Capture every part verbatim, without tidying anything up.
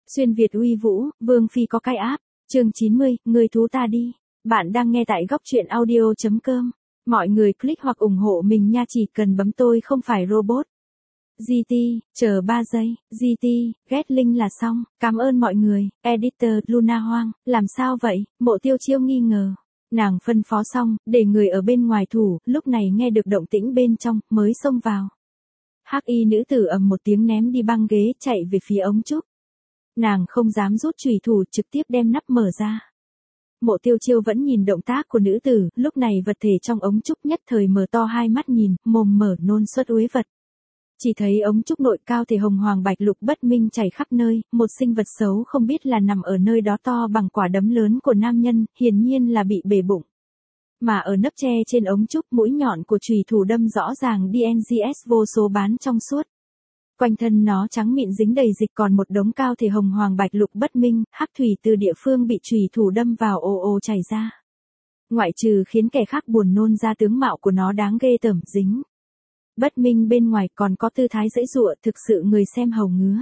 Xuyên Việt uy vũ, Vương Phi có cái áp. Chương chín mươi, người thú ta đi. Bạn đang nghe tại góc truyện audio chấm com. Mọi người click hoặc ủng hộ mình nha, chỉ cần bấm tôi không phải robot. giê tê, chờ ba giây, giê tê, ghét link là xong, cảm ơn mọi người. Editor Luna Hoang, làm sao vậy? Mộ Tiêu Chiêu nghi ngờ. Nàng phân phó xong, để người ở bên ngoài thủ, lúc này nghe được động tĩnh bên trong, mới xông vào. Hắc y nữ tử ầm một tiếng ném đi băng ghế, chạy về phía ống trúc. Nàng không dám rút chùy thủ, trực tiếp đem nắp mở ra. Mộ Tiêu Chiêu vẫn nhìn động tác của nữ tử, lúc này vật thể trong ống trúc nhất thời mở to hai mắt nhìn, mồm mở nôn xuất uế vật. Chỉ thấy ống trúc nội cao thể hồng hoàng bạch lục bất minh chảy khắp nơi, một sinh vật xấu không biết là nằm ở nơi đó to bằng quả đấm lớn của nam nhân, hiển nhiên là bị bể bụng. Mà ở nắp tre trên ống trúc, mũi nhọn của chùy thủ đâm rõ ràng đê en giê ét vô số bán trong suốt. Quanh thân nó trắng mịn dính đầy dịch, còn một đống cao thể hồng hoàng bạch lục bất minh, hắc thủy từ địa phương bị chùy thủ đâm vào ồ ồ chảy ra. Ngoại trừ khiến kẻ khác buồn nôn ra tướng mạo của nó đáng ghê tởm, dính bất minh bên ngoài còn có tư thái giãy giụa, thực sự người xem hầu ngứa.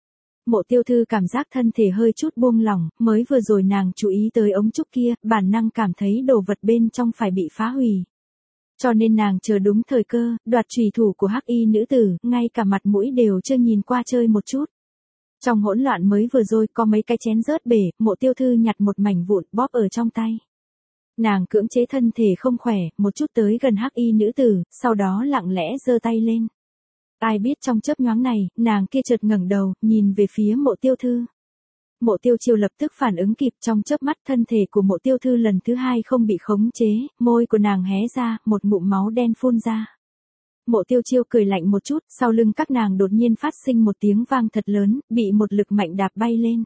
Mộ Tiêu Thư cảm giác thân thể hơi chút buông lỏng, mới vừa rồi nàng chú ý tới ống trúc kia, bản năng cảm thấy đồ vật bên trong phải bị phá hủy. Cho nên nàng chờ đúng thời cơ, đoạt chùy thủ của hắc y nữ tử, ngay cả mặt mũi đều chưa nhìn qua chơi một chút. Trong hỗn loạn mới vừa rồi có mấy cái chén rớt bể, Mộ Tiêu Thư nhặt một mảnh vụn bóp ở trong tay. Nàng cưỡng chế thân thể không khỏe, một chút tới gần hắc y nữ tử, sau đó lặng lẽ giơ tay lên. Ai biết trong chớp nhoáng này, nàng kia chợt ngẩng đầu, nhìn về phía Mộ Tiêu Thư. Mộ Tiêu Chiêu lập tức phản ứng kịp, trong chớp mắt thân thể của Mộ Tiêu Thư lần thứ hai không bị khống chế, môi của nàng hé ra, một ngụm máu đen phun ra. Mộ Tiêu Chiêu cười lạnh một chút, sau lưng các nàng đột nhiên phát sinh một tiếng vang thật lớn, bị một lực mạnh đạp bay lên.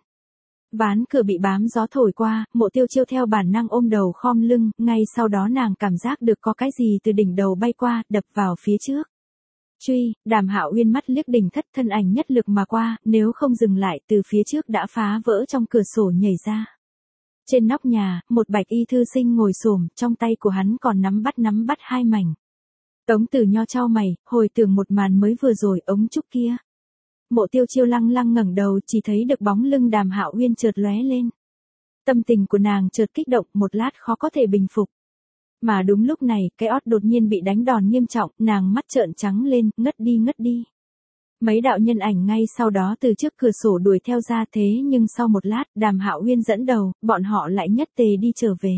Ván cửa bị bám gió thổi qua, Mộ Tiêu Chiêu theo bản năng ôm đầu khom lưng, ngay sau đó nàng cảm giác được có cái gì từ đỉnh đầu bay qua, đập vào phía trước. Truy, Đàm Hạo Uyên mắt liếc đỉnh thất, thân ảnh nhất lực mà qua, nếu không dừng lại từ phía trước đã phá vỡ trong cửa sổ nhảy ra. Trên nóc nhà, một bạch y thư sinh ngồi xổm, trong tay của hắn còn nắm bắt nắm bắt hai mảnh. Tống Tử Nho chau mày, hồi tưởng một màn mới vừa rồi, ống trúc kia. Mộ Tiêu Chiêu lăng lăng ngẩng đầu, chỉ thấy được bóng lưng Đàm Hạo Uyên chợt lóe lên. Tâm tình của nàng chợt kích động, một lát khó có thể bình phục. Mà đúng lúc này, cái ót đột nhiên bị đánh đòn nghiêm trọng, nàng mắt trợn trắng lên, ngất đi ngất đi. Mấy đạo nhân ảnh ngay sau đó từ trước cửa sổ đuổi theo ra, thế nhưng sau một lát, Đàm Hạo Uyên dẫn đầu, bọn họ lại nhất tề đi trở về.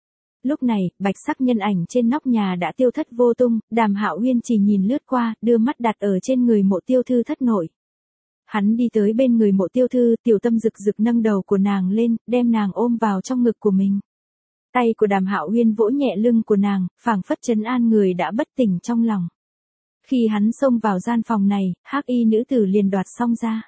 Lúc này, bạch sắc nhân ảnh trên nóc nhà đã tiêu thất vô tung, Đàm Hạo Uyên chỉ nhìn lướt qua, đưa mắt đặt ở trên người Mộ Tiêu Thư thất nội. Hắn đi tới bên người Mộ Tiêu Thư, tiểu tâm rực rực nâng đầu của nàng lên, đem nàng ôm vào trong ngực của mình. Tay của Đàm Hạo Uyên vỗ nhẹ lưng của nàng, phảng phất trấn an người đã bất tỉnh trong lòng. Khi hắn xông vào gian phòng này, hắc y nữ tử liền đoạt xong ra.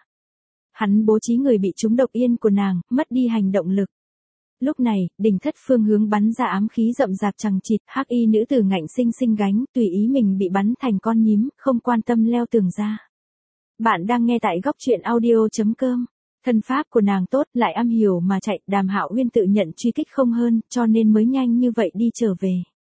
Hắn bố trí người bị trúng độc yên của nàng, mất đi hành động lực. Lúc này, đỉnh thất phương hướng bắn ra ám khí rậm rạp chằng chịt, hắc y nữ tử ngạnh sinh sinh gánh, tùy ý mình bị bắn thành con nhím, không quan tâm leo tường ra. Bạn đang nghe tại góc truyện audio chấm com. Thân pháp của nàng tốt, lại am hiểu mà chạy, Đàm Hạo Uyên tự nhận truy kích không hơn, cho nên mới nhanh như vậy đi trở về.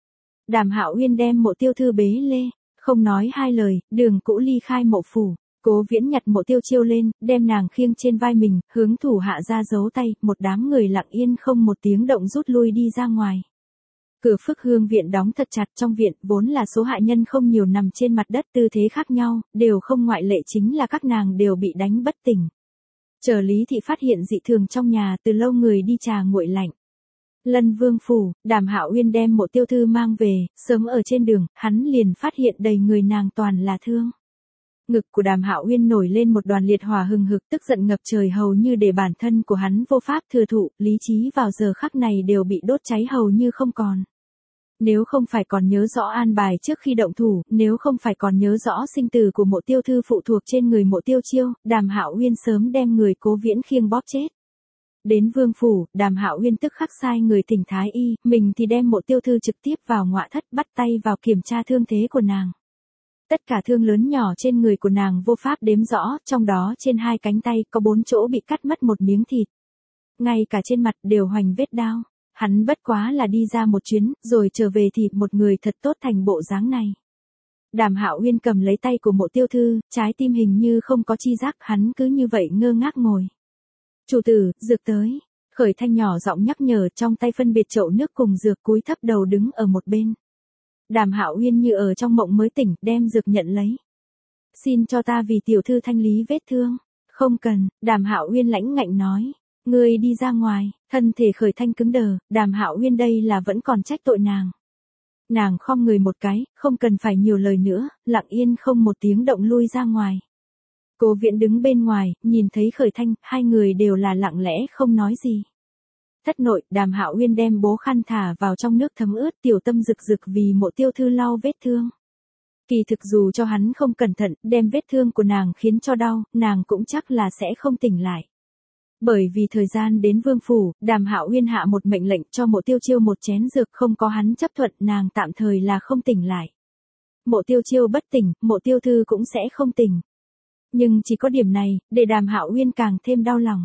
Đàm Hạo Uyên đem Mộ Tiêu Thư bế lê, không nói hai lời, đường cũ ly khai mộ phủ. Cố Viễn nhặt Mộ Tiêu Chiêu lên, đem nàng khiêng trên vai mình, hướng thủ hạ ra giấu tay, một đám người lặng yên không một tiếng động rút lui đi ra ngoài. Cửa Phước Hương viện đóng thật chặt, trong viện vốn là số hạ nhân không nhiều nằm trên mặt đất tư thế khác nhau, đều không ngoại lệ, chính là các nàng đều bị đánh bất tỉnh. Chờ Lý Thị phát hiện dị thường trong nhà, từ lâu người đi trà nguội lạnh. Lân Vương phủ, Đàm Hạo Uyên đem Mộ Tiêu Thư mang về, sớm ở trên đường, hắn liền phát hiện đầy người nàng toàn là thương. Ngực của Đàm Hạo Uyên nổi lên một đoàn liệt hỏa hừng hực, tức giận ngập trời, hầu như để bản thân của hắn vô pháp thừa thụ, lý trí vào giờ khắc này đều bị đốt cháy hầu như không còn. Nếu không phải còn nhớ rõ an bài trước khi động thủ, nếu không phải còn nhớ rõ sinh tử của Mộ Tiêu Thư phụ thuộc trên người Mộ Tiêu Chiêu, Đàm Hạo Uyên sớm đem người Cố Viễn khiêng bóp chết. Đến vương phủ, Đàm Hạo Uyên tức khắc sai người thỉnh thái y, mình thì đem Mộ Tiêu Thư trực tiếp vào ngọa thất, bắt tay vào kiểm tra thương thế của nàng. Tất cả thương lớn nhỏ trên người của nàng vô pháp đếm rõ, trong đó trên hai cánh tay có bốn chỗ bị cắt mất một miếng thịt. Ngay cả trên mặt đều hoành vết đao. Hắn bất quá là đi ra một chuyến, rồi trở về thì một người thật tốt thành bộ dáng này. Đàm Hạo Uyên cầm lấy tay của Mộ Tiêu Thư, trái tim hình như không có chi giác, hắn cứ như vậy ngơ ngác ngồi. Chủ tử, dược tới. Khởi Thanh nhỏ giọng nhắc nhở, trong tay phân biệt chậu nước cùng dược, cúi thấp đầu đứng ở một bên. Đàm Hạo Uyên như ở trong mộng mới tỉnh, đem dược nhận lấy. Xin cho ta vì tiểu thư thanh lý vết thương. Không cần, Đàm Hạo Uyên lãnh ngạnh nói. Ngươi đi ra ngoài. Thân thể Khởi Thanh cứng đờ, Đàm Hạo Uyên đây là vẫn còn trách tội nàng. Nàng khom người một cái, không cần phải nhiều lời nữa, lặng yên không một tiếng động lui ra ngoài. Cố Viễn đứng bên ngoài, nhìn thấy Khởi Thanh, hai người đều là lặng lẽ không nói gì. Thất nội, Đàm Hạo Uyên đem bố khăn thả vào trong nước thấm ướt, tiểu tâm rực rực vì Mộ Tiêu Thư lau vết thương. Kỳ thực dù cho hắn không cẩn thận, đem vết thương của nàng khiến cho đau, nàng cũng chắc là sẽ không tỉnh lại. Bởi vì thời gian đến vương phủ, Đàm Hạo Uyên hạ một mệnh lệnh cho Mộ Tiêu Chiêu một chén dược, không có hắn chấp thuận, nàng tạm thời là không tỉnh lại. Mộ Tiêu Chiêu bất tỉnh, Mộ Tiêu Thư cũng sẽ không tỉnh. Nhưng chỉ có điểm này, để Đàm Hạo Uyên càng thêm đau lòng.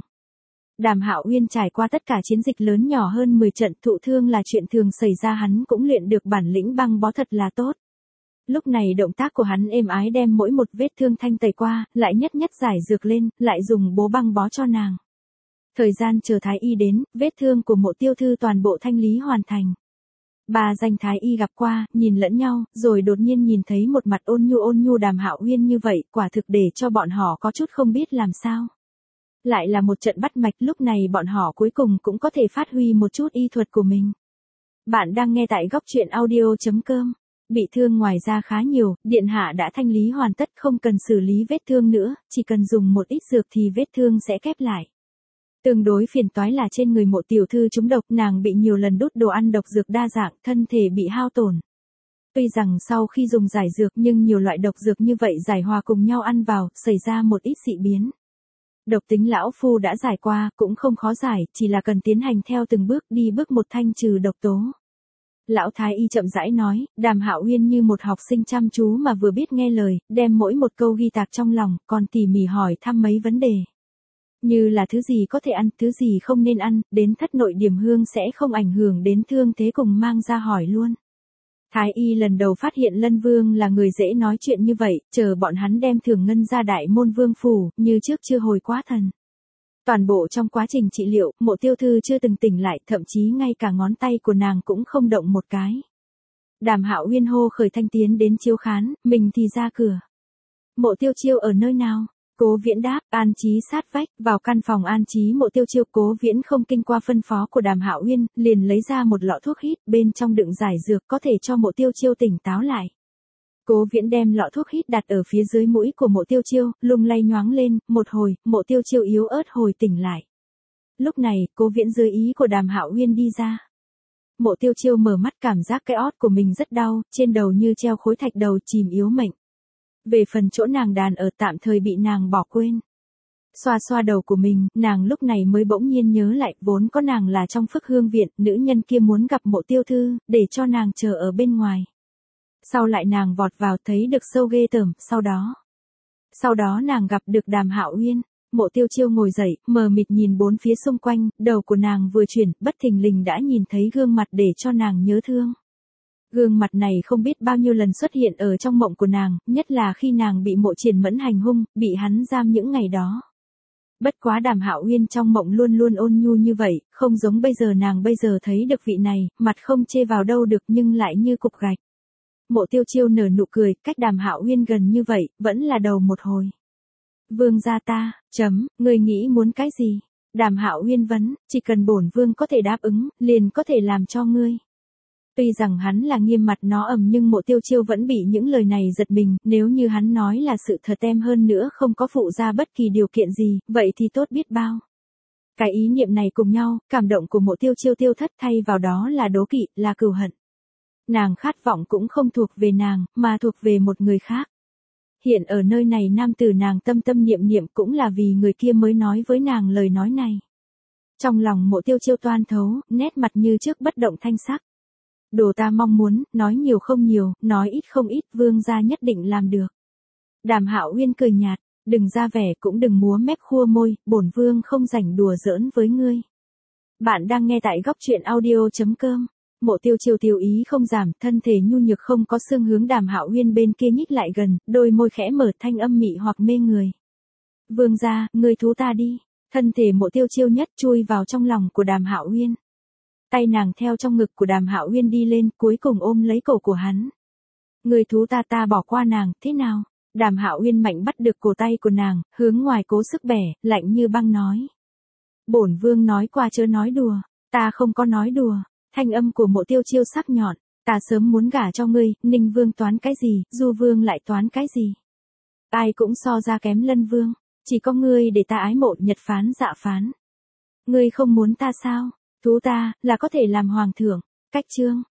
Đàm Hạo Uyên trải qua tất cả chiến dịch lớn nhỏ hơn mười trận, thụ thương là chuyện thường xảy ra, hắn cũng luyện được bản lĩnh băng bó thật là tốt. Lúc này động tác của hắn êm ái đem mỗi một vết thương thanh tẩy qua, lại nhất nhất giải dược lên, lại dùng bố băng bó cho nàng. Thời gian chờ Thái Y đến, vết thương của Mộ Tiêu Thư toàn bộ thanh lý hoàn thành. Ba danh Thái Y gặp qua, nhìn lẫn nhau, rồi đột nhiên nhìn thấy một mặt ôn nhu ôn nhu Đàm Hạo Uyên như vậy, quả thực để cho bọn họ có chút không biết làm sao. Lại là một trận bắt mạch, lúc này bọn họ cuối cùng cũng có thể phát huy một chút y thuật của mình. Bạn đang nghe tại góc truyện audio chấm com. Bị thương ngoài ra khá nhiều, điện hạ đã thanh lý hoàn tất, không cần xử lý vết thương nữa, chỉ cần dùng một ít dược thì vết thương sẽ khép lại. Tương đối phiền toái là trên người Mộ tiểu thư trúng độc, nàng bị nhiều lần đút đồ ăn độc dược đa dạng, thân thể bị hao tổn. Tuy rằng sau khi dùng giải dược nhưng nhiều loại độc dược như vậy giải hòa cùng nhau ăn vào, xảy ra một ít dị biến. Độc tính lão phu đã giải qua, cũng không khó giải, chỉ là cần tiến hành theo từng bước, đi bước một thanh trừ độc tố. Lão Thái Y chậm rãi nói, Đàm Hạo Uyên như một học sinh chăm chú mà vừa biết nghe lời, đem mỗi một câu ghi tạc trong lòng, còn tỉ mỉ hỏi thăm mấy vấn đề. Như là thứ gì có thể ăn, thứ gì không nên ăn, đến thất nội điểm hương sẽ không ảnh hưởng đến thương thế cùng mang ra hỏi luôn. Thái Y lần đầu phát hiện Lân Vương là người dễ nói chuyện như vậy, chờ bọn hắn đem thưởng ngân ra Đại Môn Vương phủ, như trước chưa hồi quá thần. Toàn bộ trong quá trình trị liệu, Mộ Tiêu Thư chưa từng tỉnh lại, thậm chí ngay cả ngón tay của nàng cũng không động một cái. Đàm Hạo Uyên hô Khởi Thanh tiến đến chiếu khán, mình thì ra cửa. Mộ Tiêu Chiêu ở nơi nào? Cố Viễn đáp, an trí sát vách, vào căn phòng an trí Mộ Tiêu Chiêu. Cố Viễn không kinh qua phân phó của Đàm Hạo Uyên, liền lấy ra một lọ thuốc hít, bên trong đựng giải dược có thể cho Mộ Tiêu Chiêu tỉnh táo lại. Cố Viễn đem lọ thuốc hít đặt ở phía dưới mũi của Mộ Tiêu Chiêu, lung lay nhoáng lên, một hồi, Mộ Tiêu Chiêu yếu ớt hồi tỉnh lại. Lúc này, Cố Viễn dưới ý của Đàm Hạo Uyên đi ra. Mộ Tiêu Chiêu mở mắt, cảm giác cái ót của mình rất đau, trên đầu như treo khối thạch, đầu chìm yếu mệnh. Về phần chỗ nàng đàn ở tạm thời bị nàng bỏ quên. Xoa xoa đầu của mình, nàng lúc này mới bỗng nhiên nhớ lại, vốn có nàng là trong Phước Hương viện, nữ nhân kia muốn gặp Mộ Tiêu Thư, để cho nàng chờ ở bên ngoài. Sau lại nàng vọt vào, thấy được sâu ghê tởm, sau đó. Sau đó nàng gặp được Đàm Hạo Uyên. Mộ Tiêu Chiêu ngồi dậy, mờ mịt nhìn bốn phía xung quanh, đầu của nàng vừa chuyển, bất thình lình đã nhìn thấy gương mặt để cho nàng nhớ thương. Gương mặt này không biết bao nhiêu lần xuất hiện ở trong mộng của nàng, nhất là khi nàng bị Mộ Triển Mẫn hành hung, bị hắn giam những ngày đó. Bất quá Đàm Hạo Uyên trong mộng luôn luôn ôn nhu như vậy, không giống bây giờ, nàng bây giờ thấy được vị này, mặt không chê vào đâu được nhưng lại như cục gạch. Mộ Tiêu Chiêu nở nụ cười, cách Đàm Hạo Uyên gần như vậy, vẫn là đầu một hồi. Vương gia ta, chấm, người nghĩ muốn cái gì? Đàm Hạo Uyên vấn, chỉ cần bổn vương có thể đáp ứng, liền có thể làm cho ngươi. Tuy rằng hắn là nghiêm mặt nó ầm nhưng Mộ Tiêu Chiêu vẫn bị những lời này giật mình, nếu như hắn nói là sự thật em hơn nữa không có phụ ra bất kỳ điều kiện gì, vậy thì tốt biết bao. Cái ý niệm này cùng nhau, cảm động của Mộ Tiêu Chiêu tiêu thất, thay vào đó là đố kỵ, là cừu hận. Nàng khát vọng cũng không thuộc về nàng, mà thuộc về một người khác. Hiện ở nơi này nam tử nàng tâm tâm niệm niệm cũng là vì người kia mới nói với nàng lời nói này. Trong lòng Mộ Tiêu Chiêu toan thấu, nét mặt như trước bất động thanh sắc. Đồ ta mong muốn, nói nhiều không nhiều, nói ít không ít, vương gia nhất định làm được. Đàm Hạo Uyên cười nhạt, đừng ra vẻ cũng đừng múa mép khua môi, bổn vương không rảnh đùa giỡn với ngươi. Bạn đang nghe tại góc truyện audio chấm com. Mộ Tiêu Chiêu tiêu ý không giảm, thân thể nhu nhược không có xương hướng Đàm Hạo Uyên bên kia nhích lại gần, đôi môi khẽ mở, thanh âm mị hoặc mê người. Vương gia, ngươi thú ta đi. Thân thể Mộ Tiêu Chiêu nhất chui vào trong lòng của Đàm Hạo Uyên. Tay nàng theo trong ngực của Đàm Hạo Uyên đi lên, cuối cùng ôm lấy cổ của hắn. Người thú ta ta bỏ qua nàng, thế nào? Đàm Hạo Uyên mạnh bắt được cổ tay của nàng, hướng ngoài cố sức bẻ, lạnh như băng nói. Bổn vương nói qua chớ nói đùa, ta không có nói đùa. Thanh âm của Mộ Tiêu Chiêu sắc nhọn, ta sớm muốn gả cho ngươi, Ninh vương toán cái gì, Du vương lại toán cái gì. Ai cũng so ra kém Lân vương, chỉ có ngươi để ta ái mộ Nhật phán Dạ phán. Ngươi không muốn ta sao? Thú ta, là có thể làm hoàng thượng. Cách chương.